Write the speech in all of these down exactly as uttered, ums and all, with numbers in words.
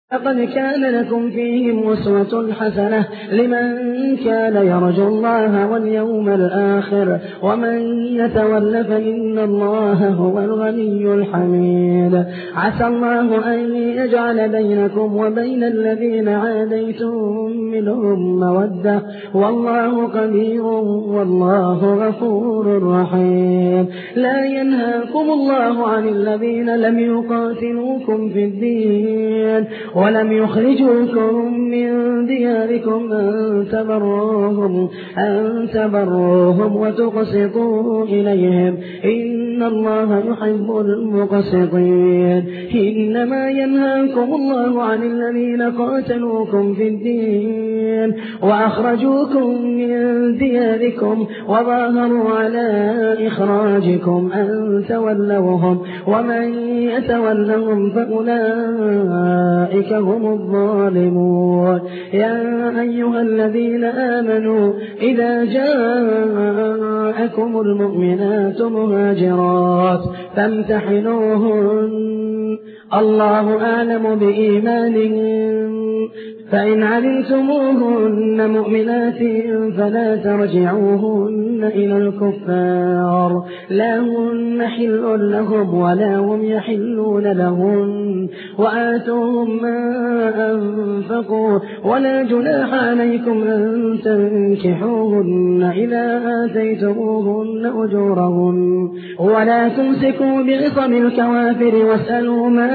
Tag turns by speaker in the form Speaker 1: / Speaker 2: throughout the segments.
Speaker 1: لقد كان لكم فيهم أسوة حسنة لمن كان يرجو الله واليوم الآخر ومن يتول فإن الله هو الغني الحميد. عسى الله أن يجعل بينكم وبين الذين عاديتم منهم مودة والله قدير والله غفور رحيم. لا ينهاكم الله عن الذين لم يقاتلوكم في الدين ولم يخرجوكم من دياركم أن تبروهم, أن تبروهم وتقسطوا إليهم إن الله يحب المقسطين. إنما ينهاكم الله عن الذين قاتلوكم في الدين وأخرجوكم من دياركم وظاهروا على إخراجكم أن تولوهم ومن يتولهم فأولئك هم الظالمون. يا أيها الذين آمنوا إذا جاءكم المؤمنات مهاجرات فامتحنوهن الله أعلم بإيمانهن فإن علمتموهن مؤمنات فلا ترجعوهن إلى الكفار لا هن حل لهم ولا هم يحلون لهن وآتوهم ما أنفقوا ولا جناح عليكم أن تنكحوهن إذا آتيتموهن أجورهن ولا تمسكوا بعصم الكوافر واسألوا ما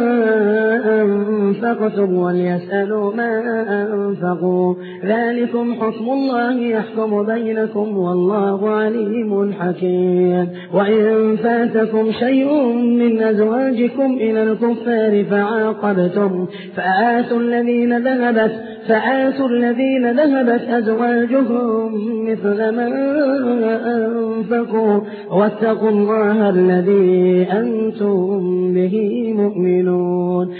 Speaker 1: أنفقتم وليسألوا ما أنفقوا ذلكم حكم الله يحكم بينكم والله عليم حكيم. وإن فاتكم شيء من أزواجكم إلى الكفار فعاقبتم فآتوا الذين ذهبت فآتوا الذين ذهبت أزواجهم مثل ما أنفقوا واتقوا الله الذي أنتم به مؤمنون.